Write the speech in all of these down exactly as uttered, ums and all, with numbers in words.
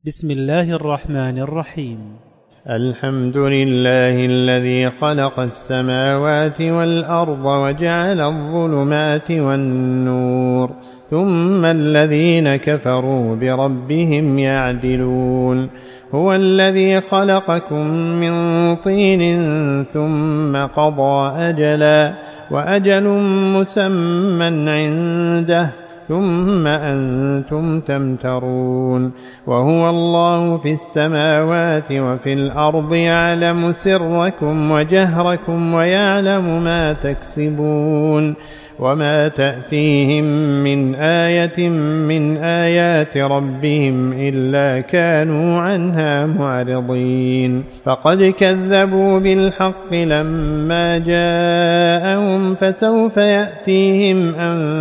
بسم الله الرحمن الرحيم. الحمد لله الذي خلق السماوات والأرض وجعل الظلمات والنور، ثم الذين كفروا بربهم يعدلون. هو الذي خلقكم من طين ثم قضى أجلا وأجل مسمى عنده ثم أنتم تمترون. وهو الله في السماوات وفي الأرض يعلم سركم وجهركم ويعلم ما تكسبون، وما تأتيهم من آية من آيات ربهم إلا كانوا عنها معرضين. فقد كذبوا بالحق لما جاءهم، فسوف يأتيهم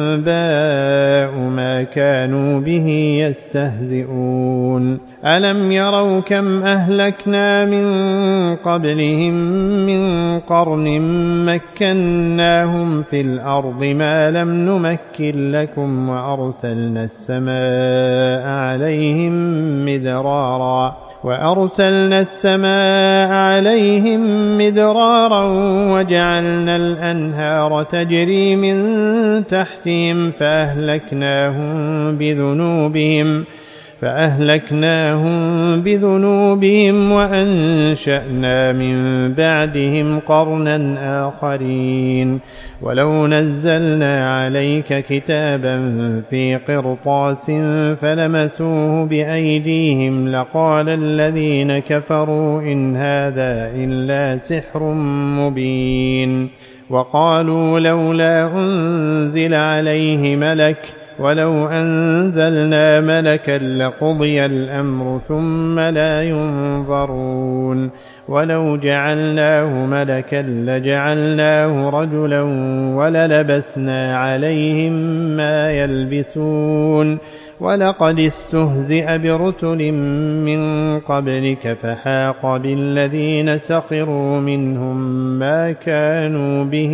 أنباء ما كانوا به يستهزئون. ألم يروا كم أهلكنا من قبلهم من قرن مكناهم في الأرض ما لم نمكن لكم، وأرسلنا السماء عليهم مدرارا وأرسلنا السماء عليهم مدرارا وجعلنا الأنهار تجري من تحتهم فأهلكناهم بذنوبهم فأهلكناهم بذنوبهم وأنشأنا من بعدهم قرنا آخرين. ولو نزلنا عليك كتابا في قرطاس فلمسوه بأيديهم لقال الذين كفروا إن هذا إلا سحر مبين. وقالوا لولا أنزل عليه ملك، ولو أنزلنا ملكا لقضي الأمر ثم لا ينظرون. ولو جعلناه ملكا لجعلناه رجلا وللبسنا عليهم ما يلبسون. ولقد استهزئ برسل من قبلك فحاق بالذين سخروا منهم ما كانوا به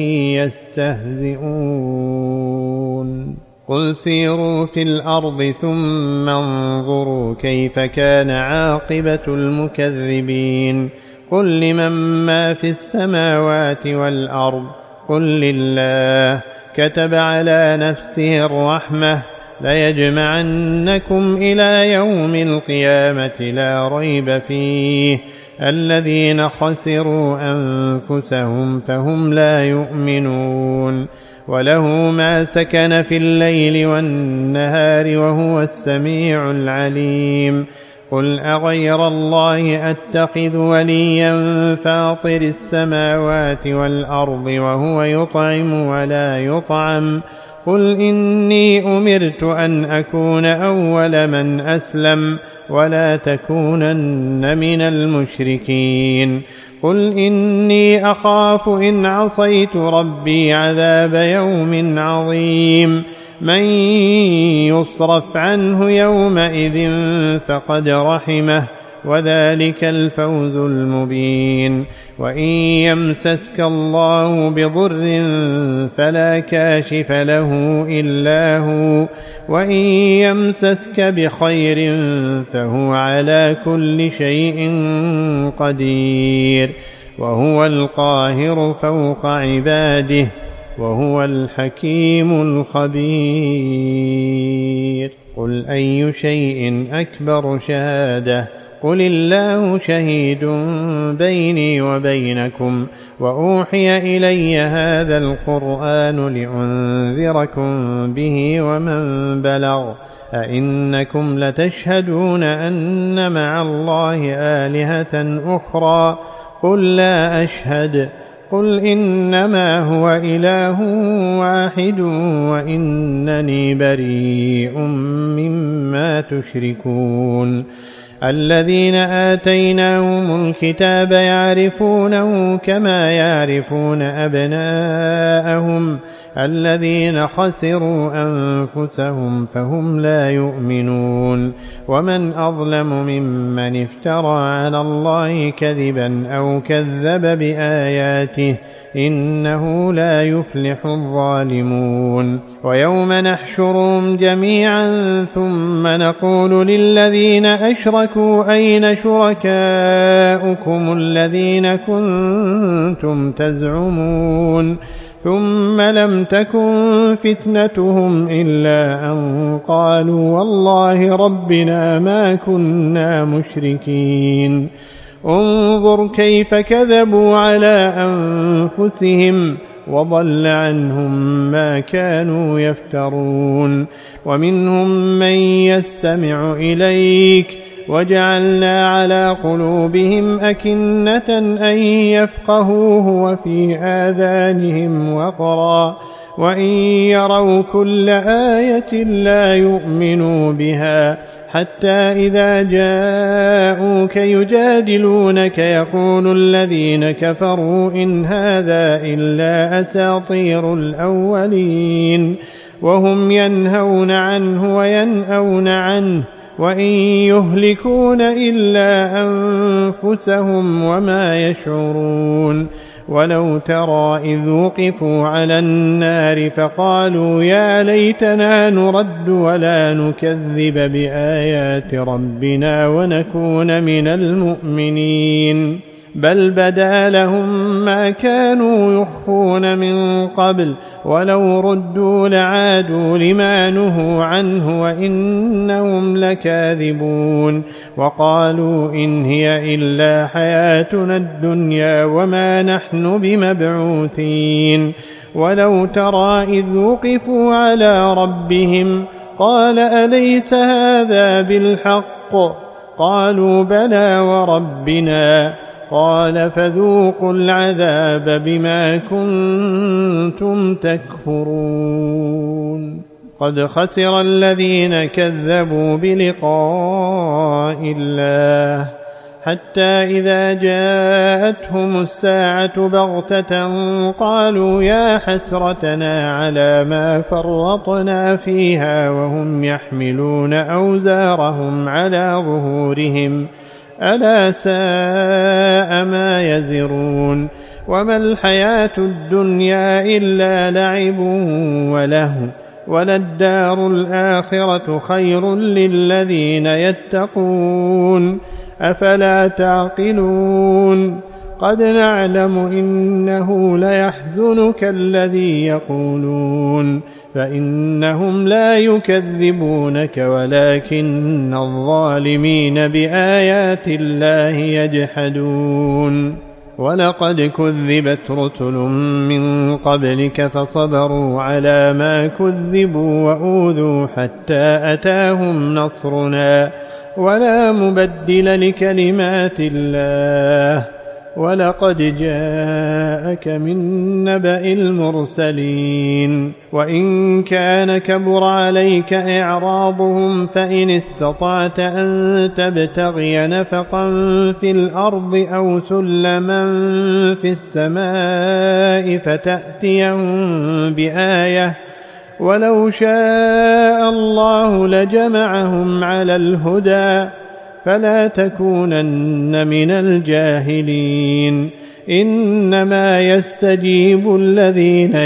يستهزئون. قل سيروا في الأرض ثم انظروا كيف كان عاقبة المكذبين. قل لمن ما في السماوات والأرض قل لله. كتب على نفسه الرحمة ليجمعنكم إلى يوم القيامة لا ريب فيه. الذين خسروا أنفسهم فهم لا يؤمنون. وله ما سكن في الليل والنهار وهو السميع العليم. قل أغير الله أتخذ وليا فاطر السماوات والأرض وهو يطعم ولا يطعم. قل إني أمرت أن أكون أول من أسلم ولا تكونن من المشركين. قل إني أخاف إن عصيت ربي عذاب يوم عظيم. من يصرف عنه يومئذ فقد رحمه وذلك الفوز المبين. وإن يمسسك الله بضر فلا كاشف له إلا هو، وإن يمسسك بخير فهو على كل شيء قدير. وهو القاهر فوق عباده وهو الحكيم الخبير. قل أي شيء أكبر شهادة؟ قل الله شهيد بيني وبينكم. وأوحي إلي هذا القرآن لأنذركم به ومن بلغ. أئنكم لتشهدون أن مع الله آلهة أخرى؟ قل لا أشهد. قل إنما هو إله واحد وإنني بريء مما تشركون. الذين آتيناهم الكتاب يعرفونه كما يعرفون أبناءهم. الذين خسروا أنفسهم فهم لا يؤمنون. ومن أظلم ممن افترى على الله كذبا أو كذب بآياته إنه لا يفلح الظالمون. ويوم نحشرهم جميعا ثم نقول للذين أشركوا أشركوا أين شركاؤكم الذين كنتم تزعمون ثم لم تكن فتنتهم إلا أن قالوا والله ربنا ما كنا مشركين انظر كيف كذبوا على أنفسهم وضل عنهم ما كانوا يفترون ومنهم من يستمع إليك وجعلنا على قلوبهم أكنة أن يفقهوه وفي آذانهم وقرا وإن يروا كل آية لا يؤمنوا بها حتى إذا جاءوك يجادلونك يقول الذين كفروا إن هذا إلا أساطير الأولين وهم ينهون عنه وينأون عنه وإن يهلكون إلا أنفسهم وما يشعرون ولو ترى إذ وقفوا على النار فقالوا يا ليتنا نرد ولا نكذب بآيات ربنا ونكون من المؤمنين بل بدا لهم ما كانوا يخفون من قبل ولو ردوا لعادوا لما نهوا عنه وإنهم لكاذبون وقالوا إن هي إلا حياتنا الدنيا وما نحن بمبعوثين ولو ترى إذ وقفوا على ربهم قال أليس هذا بالحق قالوا بلى وربنا قال فذوقوا العذاب بما كنتم تكفرون قد خسر الذين كذبوا بلقاء الله حتى إذا جاءتهم الساعة بغتة قالوا يا حسرتنا على ما فرطنا فيها وهم يحملون أوزارهم على ظهورهم ألا ساء ما يزرون وما الحياة الدنيا إلا لعب وله وللدار الآخرة خير للذين يتقون أفلا تعقلون قد نعلم إنه ليحزنك الذي يقولون فإنهم لا يكذبونك ولكن الظالمين بآيات الله يجحدون ولقد كذبت رسل من قبلك فصبروا على ما كذبوا وأوذوا حتى أتاهم نصرنا ولا مبدل لكلمات الله ولقد جاءك من نبأ المرسلين وإن كان كبر عليك إعراضهم فإن استطعت أن تبتغي نفقا في الأرض أو سلما في السماء فتأتيهم بآية ولو شاء الله لجمعهم على الهدى فلا تكونن من الجاهلين إنما يستجيب الذين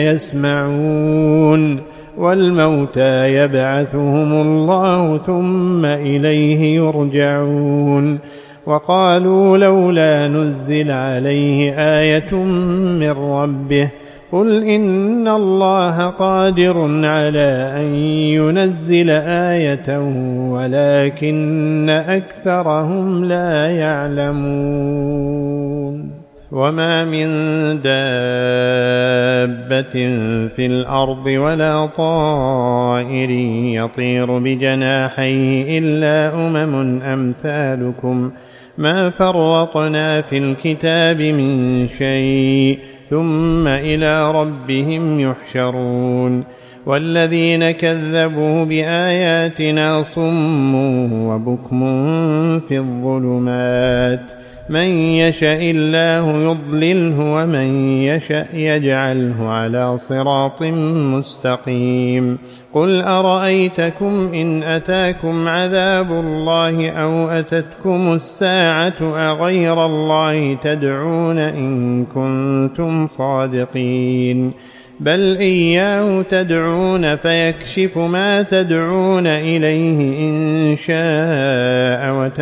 يسمعون والموتى يبعثهم الله ثم إليه يرجعون وقالوا لولا نزل عليه آية من ربه قل إن الله قادر على أن ينزل آية ولكن أكثرهم لا يعلمون وما من دابة في الأرض ولا طائر يطير بجناحيه إلا أمم أمثالكم ما فرطنا في الكتاب من شيء ثم إلى ربهم يحشرون والذين كذبوا بآياتنا صم وبكم في الظلمات من يشاء الله يضلله ومن يشاء يجعله على صراط مستقيم قل أرأيتكم إن أتاكم عذاب الله أو أتتكم الساعة أغير الله تدعون إن كنتم صادقين بل إياه تدعون فيكشف ما تدعون إليه إن شاء وتنسون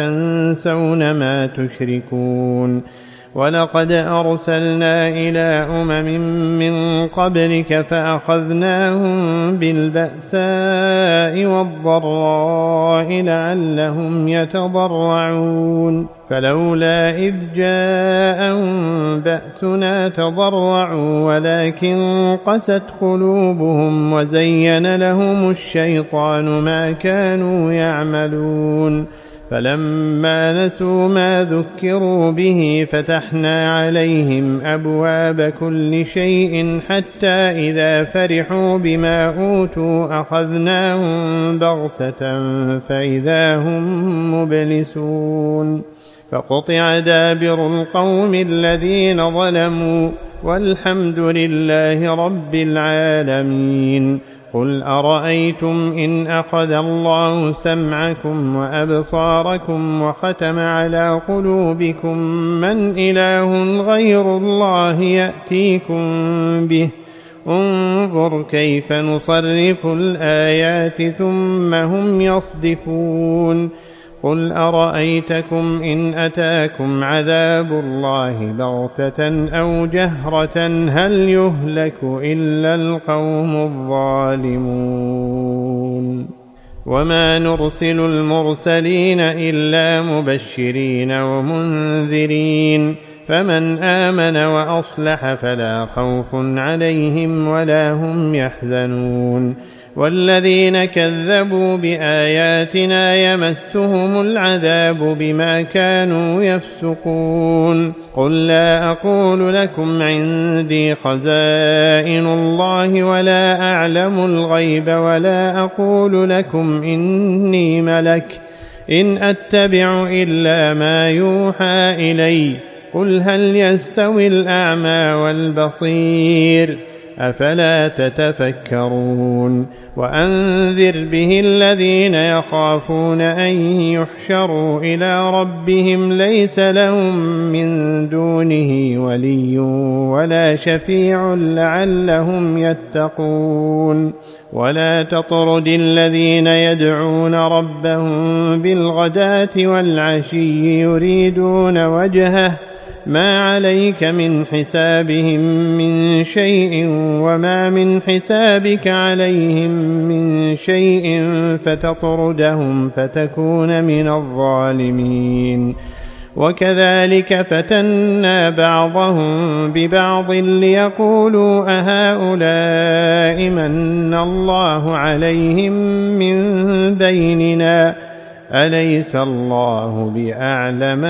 تنسون ما تشركون ولقد أرسلنا إلى أمم من قبلك فأخذناهم بالبأساء والضراء لعلهم يتضرعون فلولا إذ جاءهم بأسنا تضرعوا ولكن قست قلوبهم وزين لهم الشيطان ما كانوا يعملون فلما نسوا ما ذكروا به فتحنا عليهم أبواب كل شيء حتى إذا فرحوا بما أوتوا أخذناهم بغتة فإذا هم مبلسون فقطع دابر القوم الذين ظلموا والحمد لله رب العالمين قل أرأيتم إن أخذ الله سمعكم وأبصاركم وختم على قلوبكم من إله غير الله يأتيكم به انظر كيف نصرف الآيات ثم هم يصدفون قل أرأيتكم إن أتاكم عذاب الله بغتة أو جهرة هل يهلك إلا القوم الظالمون وما نرسل المرسلين إلا مبشرين ومنذرين فمن آمن وأصلح فلا خوف عليهم ولا هم يحزنون والذين كذبوا بآياتنا يمسهم العذاب بما كانوا يفسقون قل لا أقول لكم عندي خزائن الله ولا أعلم الغيب ولا أقول لكم إني ملك إن أتبع إلا ما يوحى إلي قل هل يستوي الأعمى والبصير أفلا تتفكرون وأنذر به الذين يخافون أن يحشروا إلى ربهم ليس لهم من دونه ولي ولا شفيع لعلهم يتقون ولا تطرد الذين يدعون ربهم بالغداة والعشي يريدون وجهه ما عليك من حسابهم من شيء وما من حسابك عليهم من شيء فتطردهم فتكون من الظالمين وكذلك فتنا بعضهم ببعض ليقولوا أهؤلاء من الله عليهم من بيننا أليس الله بأعلم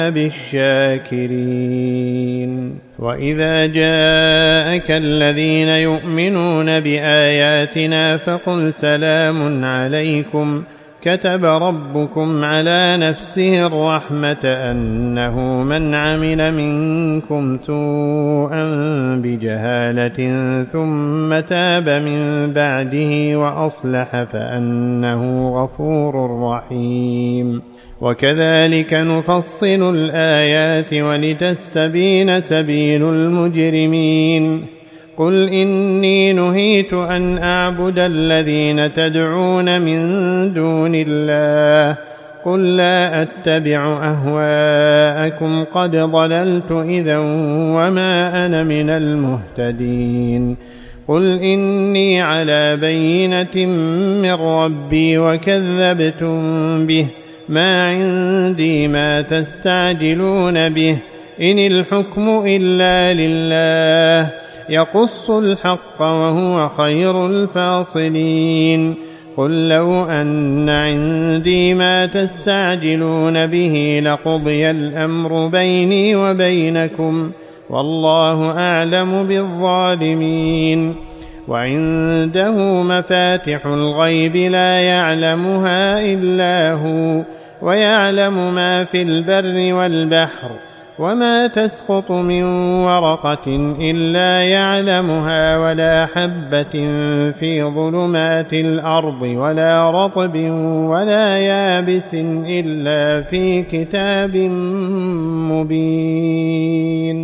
بالشاكرين وإذا جاءك الذين يؤمنون بآياتنا فقل سلام عليكم كتب ربكم على نفسه الرحمة أنه من عمل منكم سوءا بجهالة ثم تاب من بعده وأصلح فأنه غفور رحيم وكذلك نفصل الآيات ولتستبين سبيل المجرمين قل إني نهيت أن أعبد الذين تدعون من دون الله قل لا أتبع أهواءكم قد ضللت إذا وما أنا من المهتدين قل إني على بينة من ربي وكذبتم به ما عندي ما تستعجلون به إن الحكم إلا لله يقص الحق وهو خير الفاصلين قل لو أن عندي ما تستعجلون به لقضي الأمر بيني وبينكم والله أعلم بالظالمين وعنده مفاتح الغيب لا يعلمها إلا هو ويعلم ما في البر والبحر وما تسقط من ورقة إلا يعلمها ولا حبة في ظلمات الأرض ولا رطب ولا يابس إلا في كتاب مبين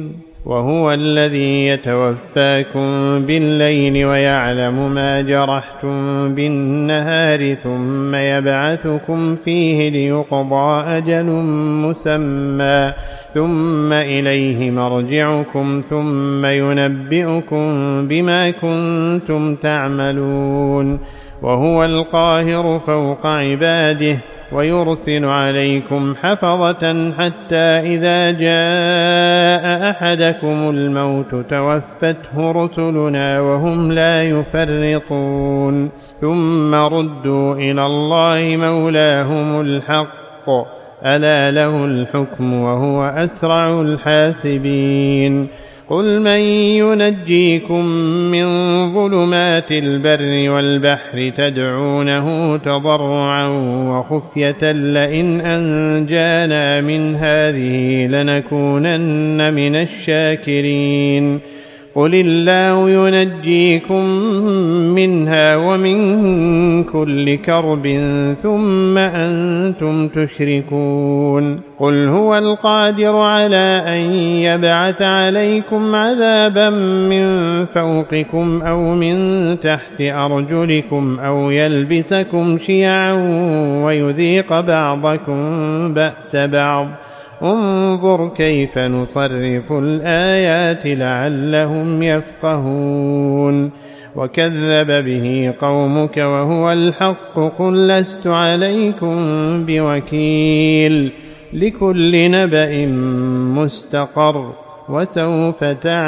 وهو الذي يتوفاكم بالليل ويعلم ما جرحتم بالنهار ثم يبعثكم فيه ليقضى أجل مسمى ثم إليه مرجعكم ثم ينبئكم بما كنتم تعملون وهو القاهر فوق عباده ويرسل عليكم حفظة حتى إذا جاء أحدكم الموت توفته رسلنا وهم لا يفرطون ثم ردوا إلى الله مولاهم الحق ألا له الحكم وهو أسرع الحاسبين قل من ينجيكم من ظلمات البر والبحر تدعونه تضرعا وخفية لئن أنجانا من هذه لنكونن من الشاكرين قل الله ينجيكم منها ومن كل كرب ثم أنتم تشركون قل هو القادر على أن يبعث عليكم عذابا من فوقكم أو من تحت أرجلكم أو يلبسكم شيعا ويذيق بعضكم بأس بعض انظر كيف نصرف الآيات لعلهم يفقهون وكذب به قومك وهو الحق قل لست عليكم بوكيل لكل نبأ مستقر وسوف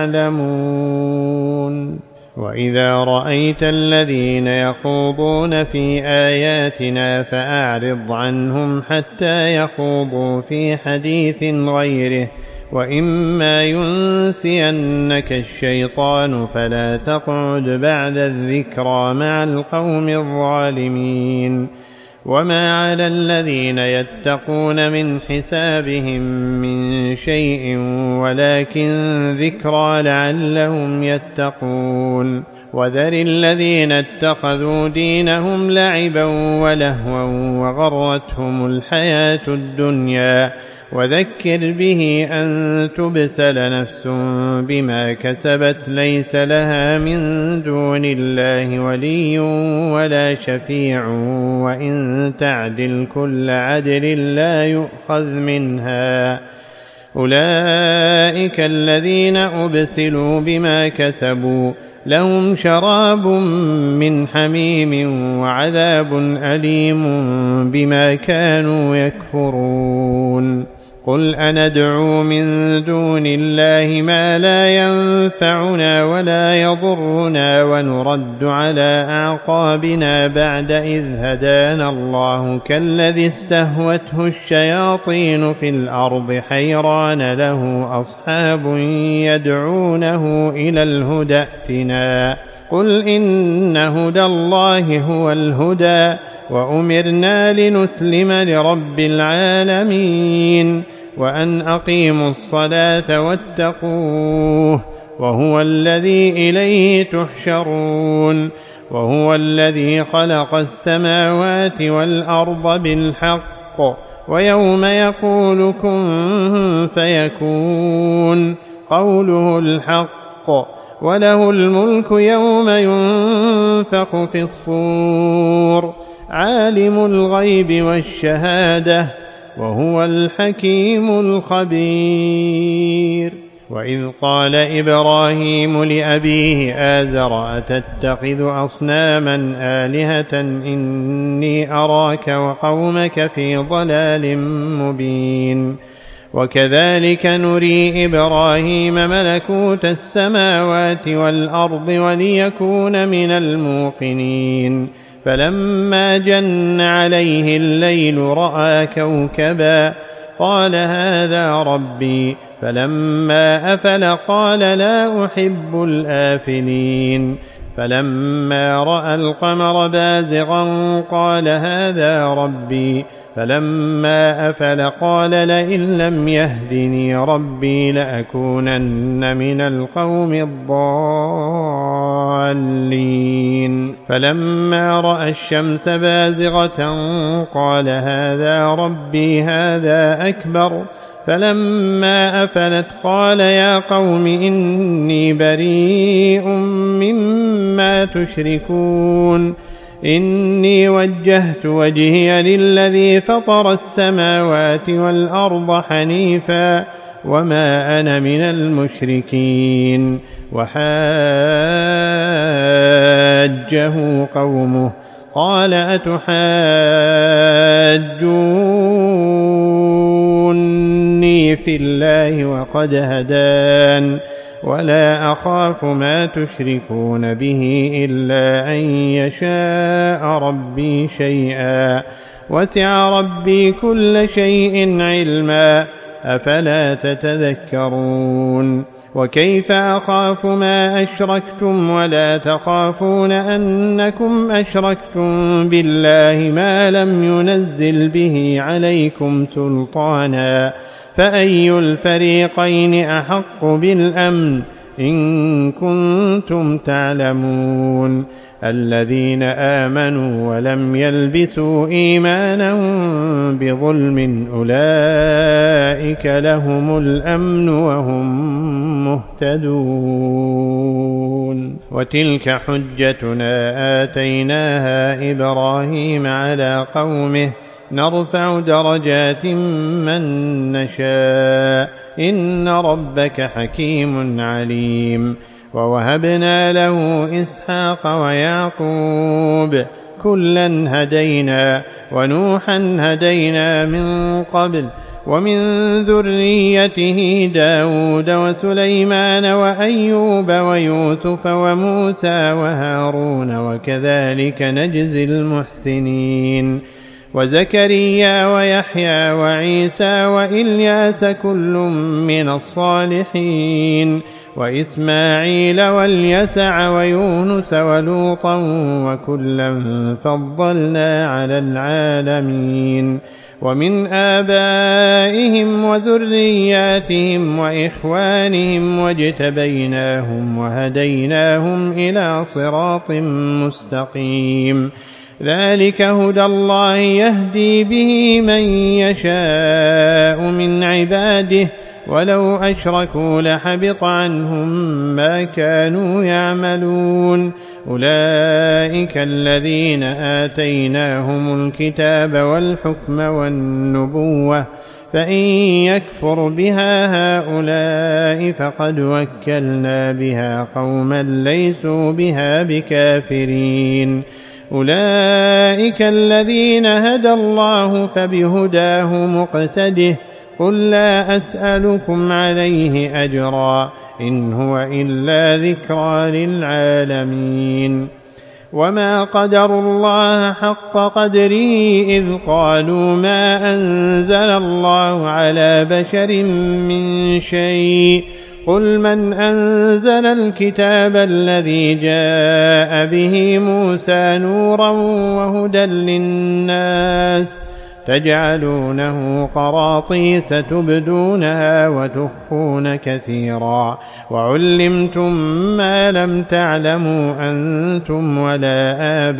تعلمون وإذا رأيت الذين يخوضون في آياتنا فأعرض عنهم حتى يخوضوا في حديث غيره وإما ينسينك الشيطان فلا تقعد بعد الذكرى مع القوم الظالمين وما على الذين يتقون من حسابهم من شيء ولكن ذكرى لعلهم يتقون وذر الذين اتخذوا دينهم لعبا ولهوا وغرتهم الحياة الدنيا وذكر به أن تبسل نفس بما كسبت ليس لها من دون الله ولي ولا شفيع وإن تعدل كل عدل لا يؤخذ منها أولئك الذين أبسلوا بما كسبوا لهم شراب من حميم وعذاب أليم بما كانوا يكفرون قل أندعو من دون الله ما لا ينفعنا ولا يضرنا ونرد على أعقابنا بعد إذ هدانا الله كالذي استهوته الشياطين في الأرض حيران له أصحاب يدعونه إلى الهدى ائتنا قل إن هدى الله هو الهدى وأمرنا لنسلم لرب العالمين وأن أقيموا الصلاة واتقوه وهو الذي إليه تحشرون وهو الذي خلق السماوات والأرض بالحق ويوم يقول كن فيكون قوله الحق وله الملك يوم ينفخ في الصور عالم الغيب والشهادة وهو الحكيم الخبير وإذ قال إبراهيم لأبيه آزر أتتخذ أصناما آلهة إني أراك وقومك في ضلال مبين وكذلك نري إبراهيم ملكوت السماوات والأرض وليكون من الموقنين فلما جن عليه الليل رأى كوكبا قال هذا ربي فلما أفل قال لا أحب الآفلين فلما رأى القمر بازغا قال هذا ربي فلما أفل قال لئن لم يهدني ربي لأكونن من القوم الضالين فلما رأى الشمس بازغة قال هذا ربي هذا أكبر فلما أفلت قال يا قوم إني بريء مما تشركون إني وجهت وجهي للذي فطر السماوات والأرض حنيفا وما أنا من المشركين. وحاجه قومه قال أتحاجوني في الله وقد هدان ولا أخاف ما تشركون به إلا أن يشاء ربي شيئا وسع ربي كل شيء علما أفلا تتذكرون. وكيف أخاف ما أشركتم ولا تخافون أنكم أشركتم بالله ما لم ينزل به عليكم سلطانا فأي الفريقين أحق بالأمن إن كنتم تعلمون. الذين آمنوا ولم يلبسوا إيمانهم بظلم أولئك لهم الأمن وهم مهتدون. وتلك حجتنا آتيناها إبراهيم على قومه نرفع درجات من نشاء إن ربك حكيم عليم. ووهبنا له إسحاق ويعقوب كلا هدينا ونوحا هدينا من قبل ومن ذريته داود وسليمان وأيوب ويوسف وموسى وهارون وكذلك نجزي المحسنين. وزكريا ويحيى وعيسى وإلياس كل من الصالحين وإسماعيل واليسع ويونس ولوطا وكلا فضلنا على العالمين. ومن آبائهم وذرياتهم وإخوانهم واجتبيناهم وهديناهم إلى صراط مستقيم. ذلك هدى الله يهدي به من يشاء من عباده ولو أشركوا لحبط عنهم ما كانوا يعملون. أولئك الذين آتيناهم الكتاب والحكم والنبوة فإن يكفر بها هؤلاء فقد وكلنا بها قوما ليسوا بها بكافرين. أولئك الذين هدى الله فبهداه مقتده قل لا أسألكم عليه أجرا إن هو إلا ذكرى للعالمين. وما قدروا الله حق قدره إذ قالوا ما أنزل الله على بشر من شيء قل من أنزل الكتاب الذي جاء به موسى نورا وهدى للناس تجعلونه قراطيس تبدونها وتخفون كثيرا وعلمتم ما لم تعلموا أنتم ولا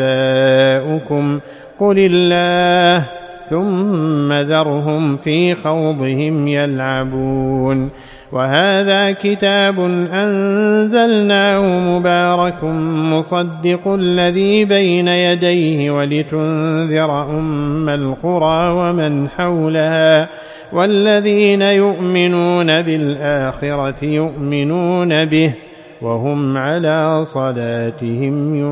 آباؤكم قل الله ثم ذرهم في خوضهم يلعبون. وهذا كتاب أنزلناه مبارك مصدق الذي بين يديه ولتنذر أم القرى ومن حولها والذين يؤمنون بالآخرة يؤمنون به وهم على صلاتهم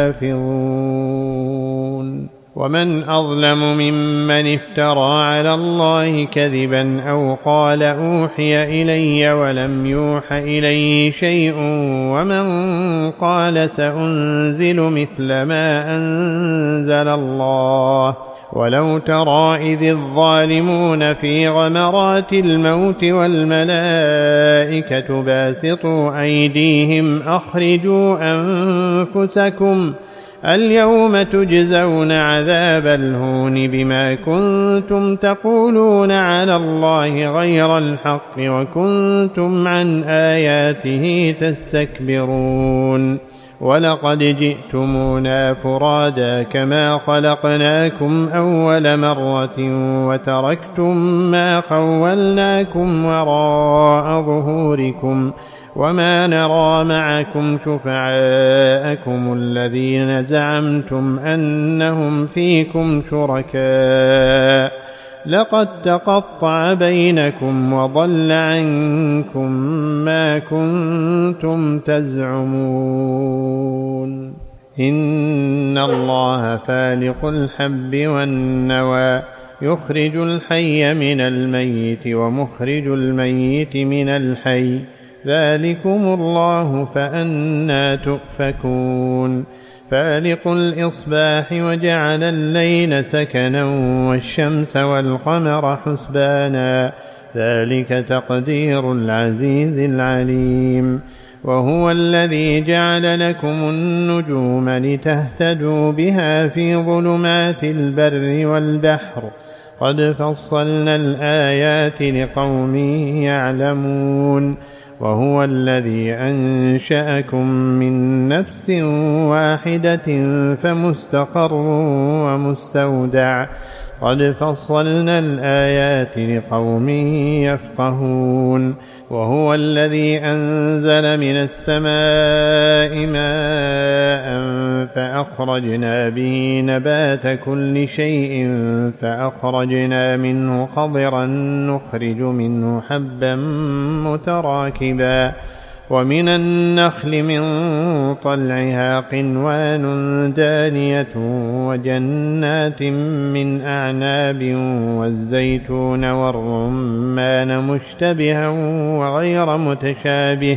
يحافظون. ومن أظلم ممن افترى على الله كذبا أو قال أوحي إلي ولم يوح إليه شيء ومن قال سأنزل مثل ما أنزل الله. ولو ترى إذ الظالمون في غمرات الموت والملائكة باسطوا أيديهم أخرجوا أنفسكم اليوم تجزون عذاب الهون بما كنتم تقولون على الله غير الحق وكنتم عن آياته تستكبرون. ولقد جئتمونا فرادا كما خلقناكم أول مرة وتركتم ما خولناكم وراء ظهوركم وما نرى معكم شفعاءكم الذين زعمتم أنهم فيكم شركاء لقد تقطع بينكم وضل عنكم ما كنتم تزعمون إن الله فالق الحب والنوى يخرج الحي من الميت ومخرج الميت من الحي ذلكم الله فأنى تؤفكون فالق الإصباح وجعل الليل سكنا والشمس والقمر حسبانا ذلك تقدير العزيز العليم وهو الذي جعل لكم النجوم لتهتدوا بها في ظلمات البر والبحر قد فصلنا الآيات لقوم يعلمون وهو الذي أنشأكم من نفس واحدة فمستقر ومستودع قد فصلنا الآيات لقوم يفقهون وهو الذي أنزل من السماء ماء فأخرجنا به نبات كل شيء فأخرجنا منه خضرا نخرج منه حبا متراكبا ومن النخل من طلعها قنوان دانية وجنات من أعناب والزيتون والرمان مشتبها وغير متشابه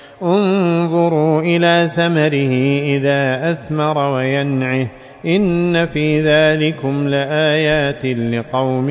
انظروا إلى ثمره إذا أثمر وينعه إن في ذلكم لآيات لقوم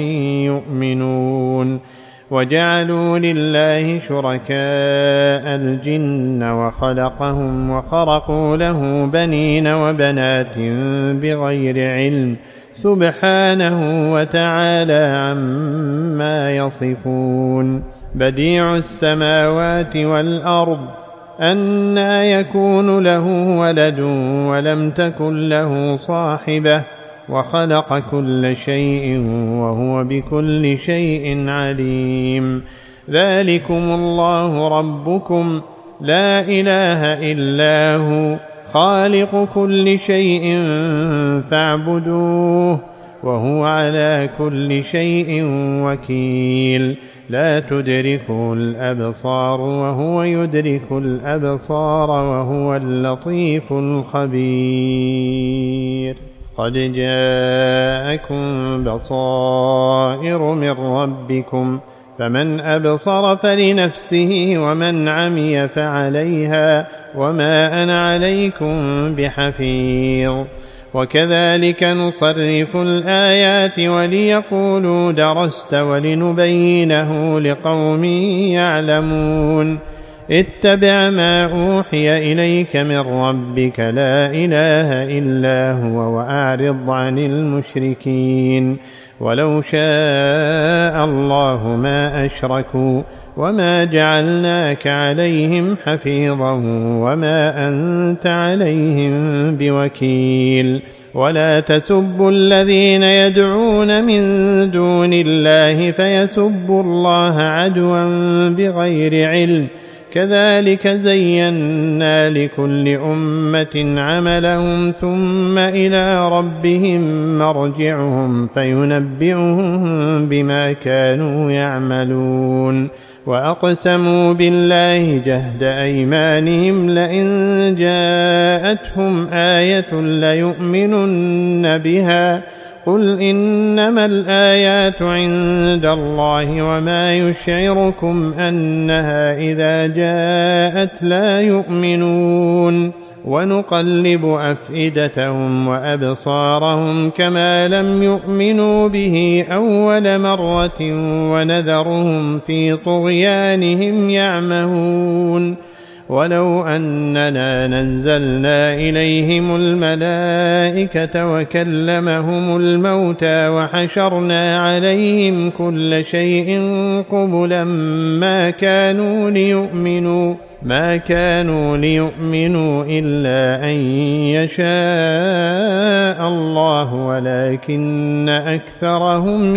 يؤمنون وجعلوا لله شركاء الجن وخلقهم وخرقوا له بنين وبنات بغير علم سبحانه وتعالى عما يصفون بديع السماوات والأرض أنى يكون له ولد ولم تكن له صاحبة وخلق كل شيء وهو بكل شيء عليم ذلكم الله ربكم لا إله إلا هو خالق كل شيء فاعبدوه وهو على كل شيء وكيل لا تدركه الأبصار وهو يدرك الأبصار وهو اللطيف الخبير قد جاءكم بصائر من ربكم فمن أبصر فلنفسه ومن عمي فعليها وما أنا عليكم بحفيظ وكذلك نصرف الآيات وليقولوا درست ولنبينه لقوم يعلمون اتبع ما أوحي إليك من ربك لا إله إلا هو وأعرض عن المشركين ولو شاء الله ما أشركوا وما جعلناك عليهم حفيظا وما أنت عليهم بوكيل ولا تسبوا الذين يدعون من دون الله فيسبوا الله عدوا بغير علم كذلك زينا لكل أمة عملهم ثم إلى ربهم مرجعهم فينبئهم بما كانوا يعملون وأقسموا بالله جهد أيمانهم لئن جاءتهم آية ليؤمنن بها قل إنما الآيات عند الله وما يشعركم أنها إذا جاءت لا يؤمنون ونقلب أفئدتهم وأبصارهم كما لم يؤمنوا به أول مرة ونذرهم في طغيانهم يعمهون ولو أننا نزلنا إليهم الملائكة وكلمهم الموتى وحشرنا عليهم كل شيء قبلا ما كانوا ليؤمنوا ما كانوا ليؤمنوا إلا أن يشاء الله ولكن أكثرهم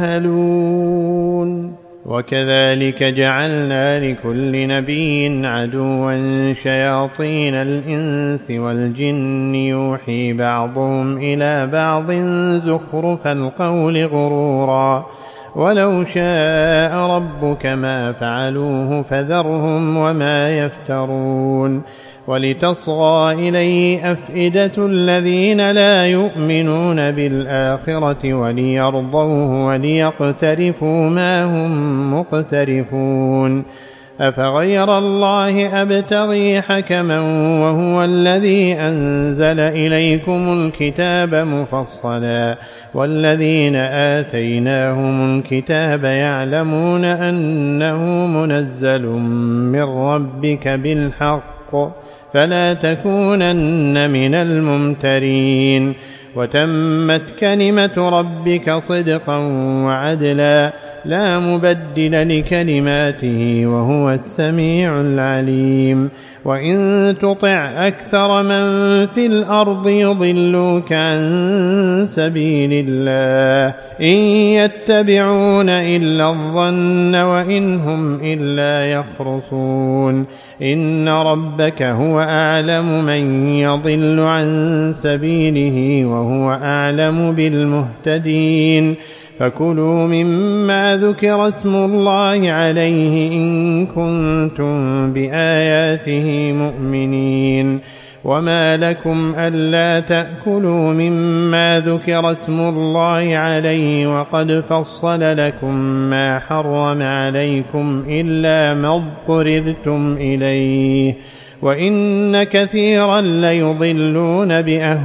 يجهلون. وكذلك جعلنا لكل نبي عدوا شياطين الإنس والجن يوحي بعضهم إلى بعض زخرف القول غرورا ولو شاء ربك ما فعلوه فذرهم وما يفترون. ولتصغى إليه أفئدة الذين لا يؤمنون بالآخرة وليرضوه وليقترفوا ما هم مقترفون. أفغير الله أبتغي حكما وهو الذي أنزل إليكم الكتاب مفصلا والذين آتيناهم الكتاب يعلمون أنه منزل من ربك بالحق فلا تكونن من الممترين. وتمت كلمة ربك صدقا وعدلا لا مبدل لكلماته وهو السميع العليم. وإن تطع أكثر من في الأرض يضلوك عن سبيل الله إن يتبعون إلا الظن وإن هم إلا يخرصون. إن ربك هو أعلم من يضل عن سبيله وهو أعلم بالمهتدين. فكلوا مما ذكر اسم الله عليه إن كنتم بآياته مؤمنين. وما لكم ألا تأكلوا مما ذكر اسم الله عليه وقد فصل لكم ما حرم عليكم إلا ما اضطررتم إليه وإن كثيرا ليضلون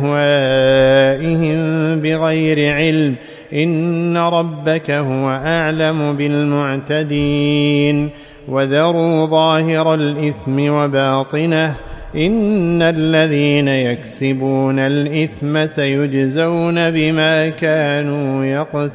بأهوائهم بغير علم إن ربك هو أعلم بالمعتدين. وذروا ظاهر الإثم وباطنه إن الذين يكسبون الإثم سيجزون بما كانوا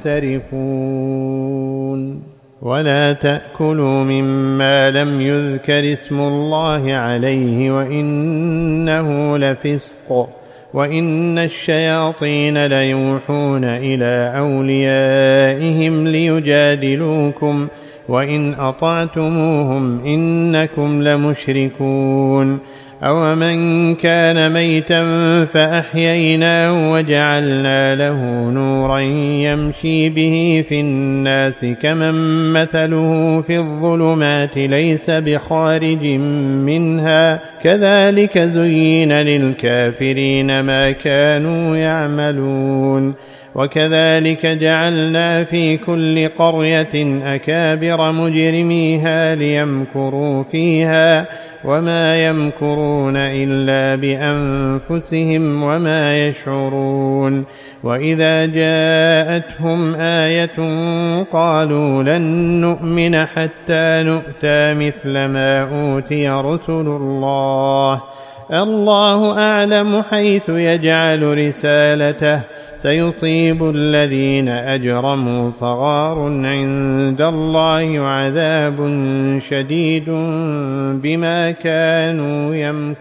يقترفون. ولا تأكلوا مما لم يذكر اسم الله عليه وإنه لفسق وإن الشياطين ليوحون إلى أوليائهم ليجادلوكم وإن أطعتموهم إنكم لمشركون. أومن كان ميتا فأحييناه وجعلنا له نورا يمشي به في الناس كمن مثله في الظلمات ليس بخارج منها كذلك زين للكافرين ما كانوا يعملون. وكذلك جعلنا في كل قرية أكابر مجرميها ليمكروا فيها وما يمكرون إلا بأنفسهم وما يشعرون. وإذا جاءتهم آية قالوا لن نؤمن حتى نؤتى مثل ما أوتي رسل الله الله أعلم حيث يجعل رسالته سيصيب الذين أجرموا صغار عند الله وعذاب شديد بما كانوا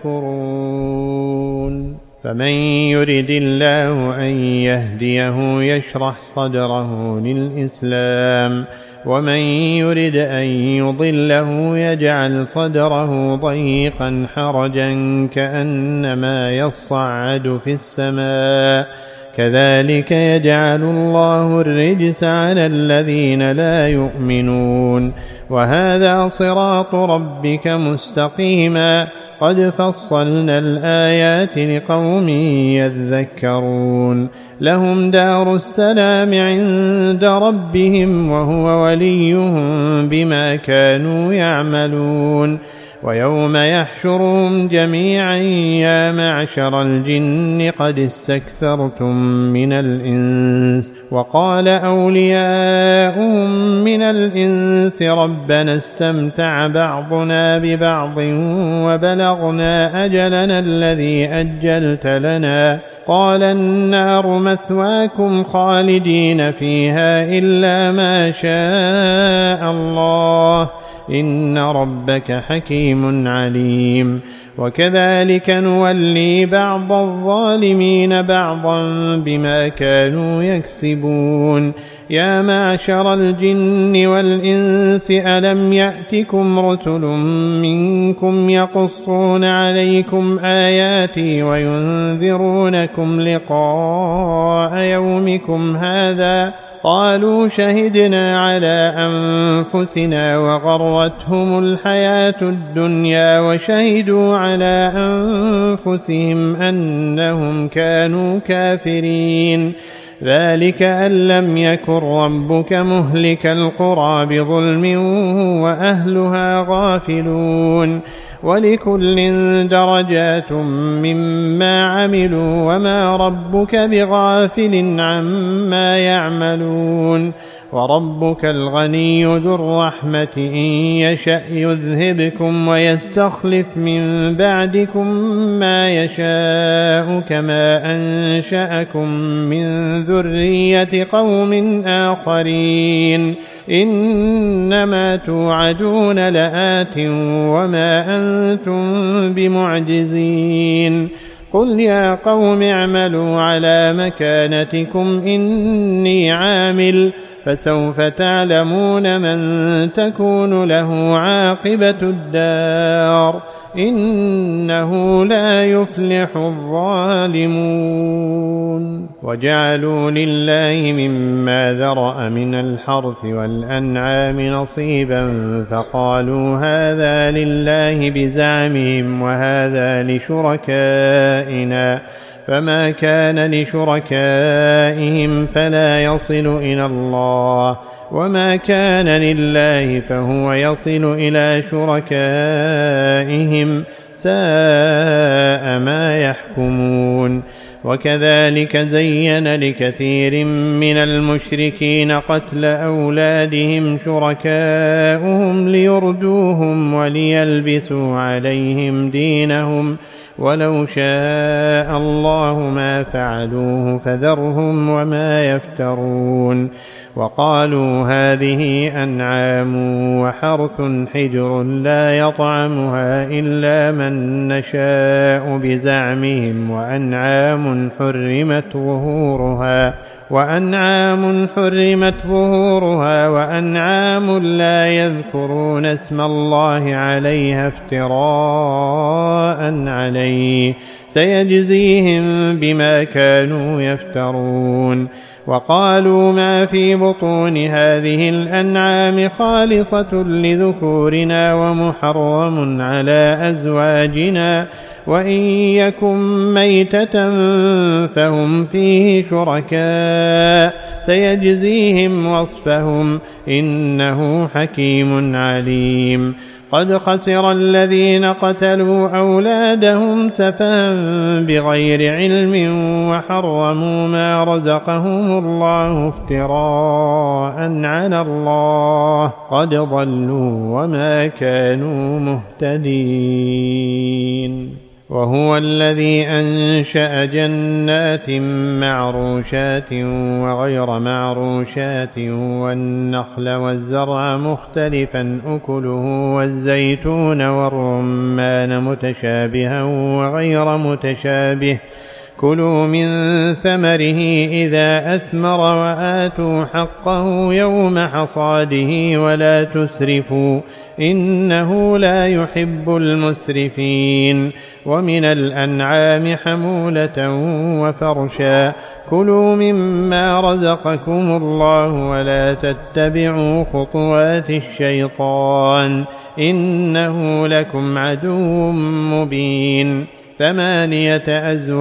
يمكرون. فمن يرد الله أن يهديه يشرح صدره للإسلام ومن يرد أن يضله يجعل صدره ضيقا حرجا كأنما يصعد في السماء كذلك يجعل الله الرجس على الذين لا يؤمنون. وهذا صراط ربك مستقيما قد فصلنا الآيات لقوم يذكرون. لهم دار السلام عند ربهم وهو وليهم بما كانوا يعملون. ويوم يحشرهم جميعا يا معشر الجن قد استكثرتم من الإنس وقال أولياؤهم من الإنس ربنا استمتع بعضنا ببعض وبلغنا أجلنا الذي أجلت لنا قال النار مثواكم خالدين فيها إلا ما شاء الله إن ربك حكيم عليم وكذلك نولي بعض الظالمين بعضا بما كانوا يكسبون يا معشر الجن والإنس ألم يأتكم رسل منكم يقصون عليكم آياتي وينذرونكم لقاء يومكم هذا قالوا شهدنا على أنفسنا وغرتهم الحياة الدنيا وشهدوا على أنفسهم أنهم كانوا كافرين ذلك أن لم يكن ربك مهلك القرى بظلم وأهلها غافلون ولكل درجات مما عملوا وما ربك بغافل عما يعملون وربك الغني ذو الرحمة إن يشأ يذهبكم ويستخلف من بعدكم ما يشاء كما أنشأكم من ذرية قوم آخرين إنما توعدون لآت وما أنتم بمعجزين قل يا قوم اعملوا على مكانتكم إني عامل فسوف تعلمون من تكون له عاقبة الدار إنه لا يفلح الظالمون وجعلوا لله مما ذرأ من الحرث والأنعام نصيبا فقالوا هذا لله بزعمهم وهذا لشركائنا فما كان لشركائهم فلا يصل إلى الله وما كان لله فهو يصل إلى شركائهم ساء ما يحكمون وكذلك زين لكثير من المشركين قتل أولادهم شركاؤهم ليردوهم وليلبسوا عليهم دينهم ولو شاء الله ما فعلوه فذرهم وما يفترون وقالوا هذه أنعام وحرث حجر لا يطعمها إلا من نشاء بزعمهم وأنعام حرمت ظهورها وأنعام حرمت ظهورها وأنعام لا يذكرون اسم الله عليها افتراء عليه سيجزيهم بما كانوا يفترون وقالوا ما في بطون هذه الأنعام خالصة لذكورنا ومحرم على أزواجنا وإن يكن ميتة فهم فيه شركاء سيجزيهم وصفهم إنه حكيم عليم قد خسر الذين قتلوا أولادهم سفها بغير علم وحرموا ما رزقهم الله افتراء على الله قد ضلوا وما كانوا مهتدين وهو الذي أنشأ جنات معروشات وغير معروشات والنخل والزرع مختلفا أكله والزيتون والرمان متشابها وغير متشابه كلوا من ثمره إذا أثمر وآتوا حقه يوم حصاده ولا تسرفوا إنه لا يحب المسرفين ومن الأنعام حمولة وفرشا كلوا مما رزقكم الله ولا تتبعوا خطوات الشيطان إنه لكم عدو مبين ثمانية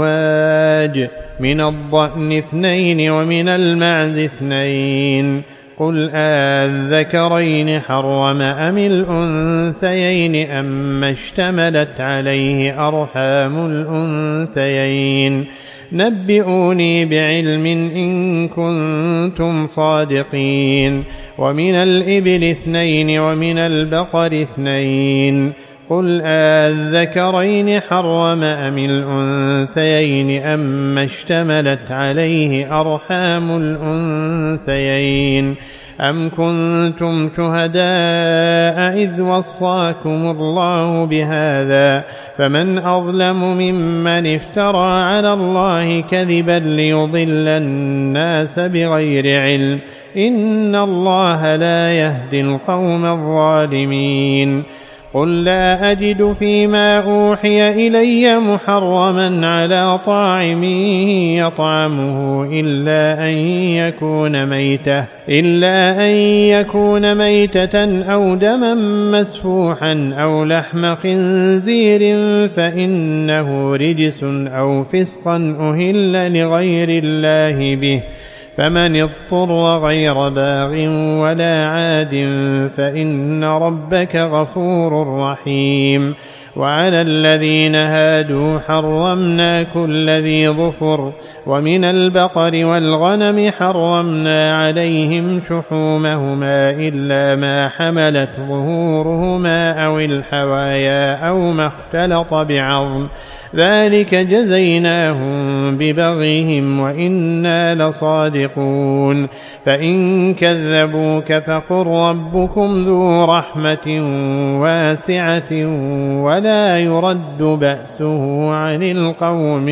أزواج من الضأن اثنين ومن المعز اثنين قل آذكرين حرم أم الأنثيين أما اشتملت عليه أرحام الأنثيين نبئوني بعلم إن كنتم صادقين ومن الإبل اثنين ومن البقر اثنين قل آذكرين حرم أم الأنثيين أما اشتملت عليه أرحام الأنثيين أم كنتم شهداء إذ وصاكم الله بهذا فمن أظلم ممن افترى على الله كذبا ليضل الناس بغير علم إن الله لا يهدي القوم الظالمين قل لا أجد فيما أوحي إلي محرما على طاعم يطعمه إلا أن يكون ميتة إلا أن يكون ميتة أو دما مسفوحا أو لحم خنزير فإنه رجس أو فسقا أهل لغير الله به فمن اضطر غير باغ ولا عاد فإن ربك غفور رحيم وعلى الذين هادوا حرمنا كل ذي ظفر ومن البقر والغنم حرمنا عليهم شحومهما إلا ما حملت ظهورهما أو الحوايا أو ما اختلط بعظم ذلك جزيناهم ببغيهم وإنا لصادقون فإن كذبوك فقل ربكم ذو رحمة واسعة ولا يرد بأسه عن القوم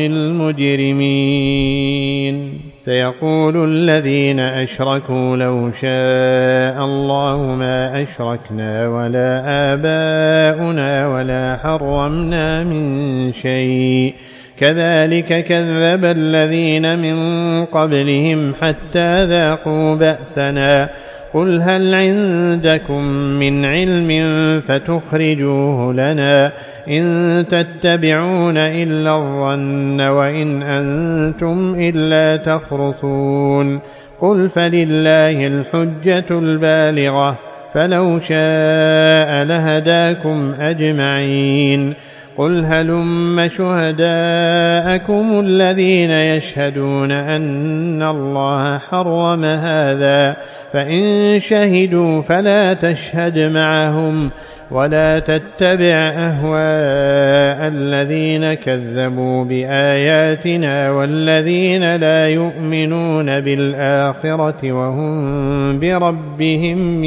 المجرمين سيقول الذين أشركوا لو شاء الله ما أشركنا ولا آباؤنا ولا حرمنا من شيء كذلك كذب الذين من قبلهم حتى ذاقوا بأسنا قل هل عندكم من علم فتخرجوه لنا إن تتبعون إلا الظن وإن أنتم إلا تخرصون قل فلله الحجة البالغة فلو شاء لهداكم أجمعين قل هلم شهداءكم الذين يشهدون أن الله حرم هذا فإن شهدوا فلا تشهد معهم ولا تتبع أهواء الذين كذبوا بآياتنا والذين لا يؤمنون بالآخرة وهم بربهم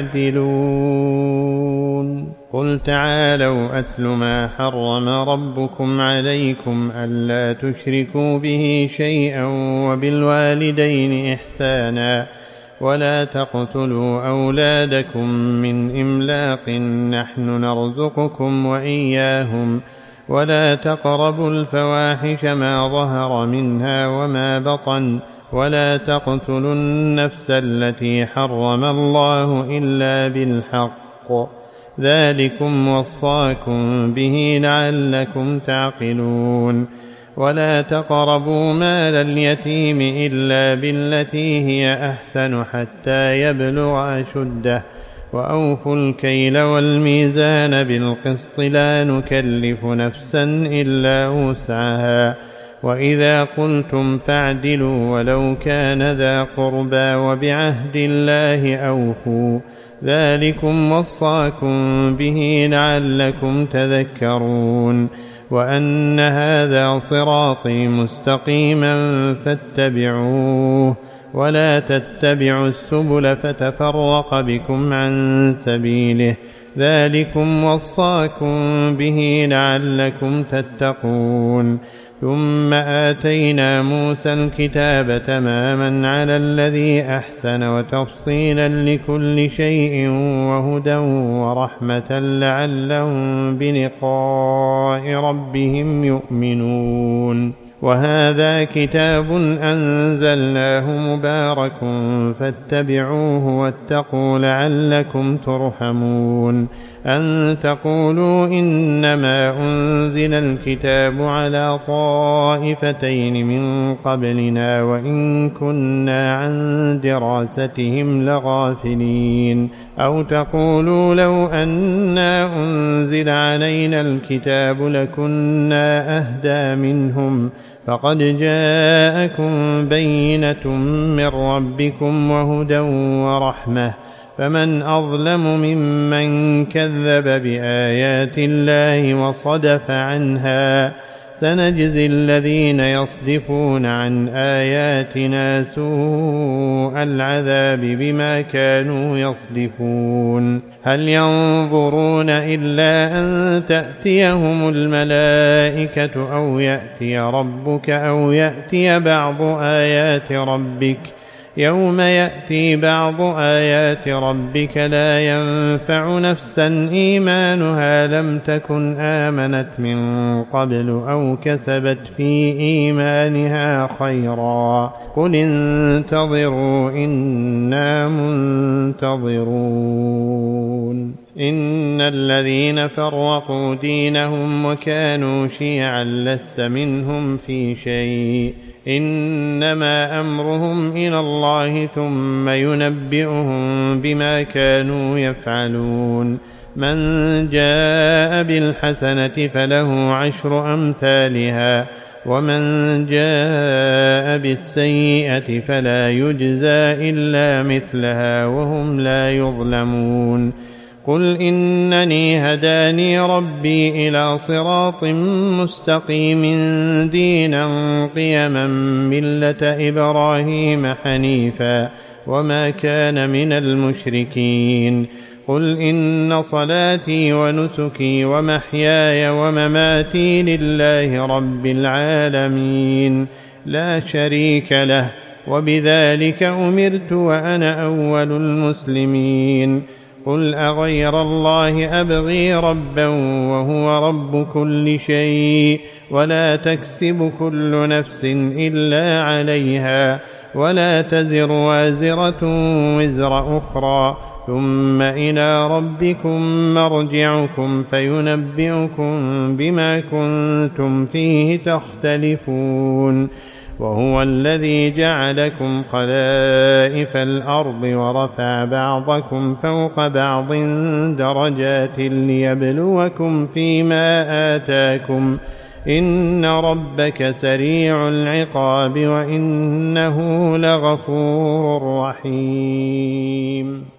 يعدلون قل تعالوا أتل ما حرم ربكم عليكم ألا تشركوا به شيئا وبالوالدين إحسانا ولا تقتلوا أولادكم من إملاق نحن نرزقكم وإياهم ولا تقربوا الفواحش ما ظهر منها وما بطن ولا تقتلوا النفس التي حرم الله إلا بالحق ذلكم وصاكم به لعلكم تعقلون ولا تقربوا مال اليتيم إلا بالتي هي أحسن حتى يبلغ أشده وأوفوا الكيل والميزان بالقسط لا نكلف نفسا إلا وسعها وإذا قلتم فاعدلوا ولو كان ذا قربى وبعهد الله أوفوا ذلكم وصاكم به لعلكم تذكرون وأن هذا صراطي مستقيما فاتبعوه ولا تتبعوا السبل فتفرق بكم عن سبيله ذلكم وصاكم به لعلكم تتقون ثم آتينا موسى الكتاب تماما على الذي أحسن وتفصيلا لكل شيء وهدى ورحمة لعلهم بلقاء ربهم يؤمنون وهذا كتاب أنزلناه مبارك فاتبعوه واتقوا لعلكم ترحمون أن تقولوا إنما أنزل الكتاب على طائفتين من قبلنا وإن كنا عن دراستهم لغافلين أو تقولوا لو أنا أنزل علينا الكتاب لكنا أهدى منهم فقد جاءكم بينة من ربكم وهدى ورحمة فمن أظلم ممن كذب بآيات الله وصدف عنها سنجزي الذين يصدفون عن آياتنا سوء العذاب بما كانوا يصدفون هل ينظرون إلا أن تأتيهم الملائكة أو يأتي ربك أو يأتي بعض آيات ربك يوم يأتي بعض آيات ربك لا ينفع نفسا إيمانها لم تكن آمنت من قبل أو كسبت في إيمانها خيرا قل انتظروا إنا منتظرون إن الذين فرقوا دينهم وكانوا شيعا لست منهم في شيء إنما أمرهم إلى الله ثم ينبئهم بما كانوا يفعلون من جاء بالحسنة فله عشر أمثالها ومن جاء بالسيئة فلا يجزى إلا مثلها وهم لا يظلمون قل إنني هداني ربي إلى صراط مستقيم دينا قيما ملة إبراهيم حنيفا وما كان من المشركين قل إن صلاتي ونسكي ومحياي ومماتي لله رب العالمين لا شريك له وبذلك أمرت وأنا أول المسلمين قل أغير الله أبغي ربا وهو رب كل شيء ولا تكسب كل نفس إلا عليها ولا تزر وازرة وزر أخرى ثم إلى ربكم مرجعكم فينبئكم بما كنتم فيه تختلفون وهو الذي جعلكم خلائف الأرض ورفع بعضكم فوق بعض درجات ليبلوكم فيما آتاكم إن ربك سريع العقاب وإنه لغفور رحيم.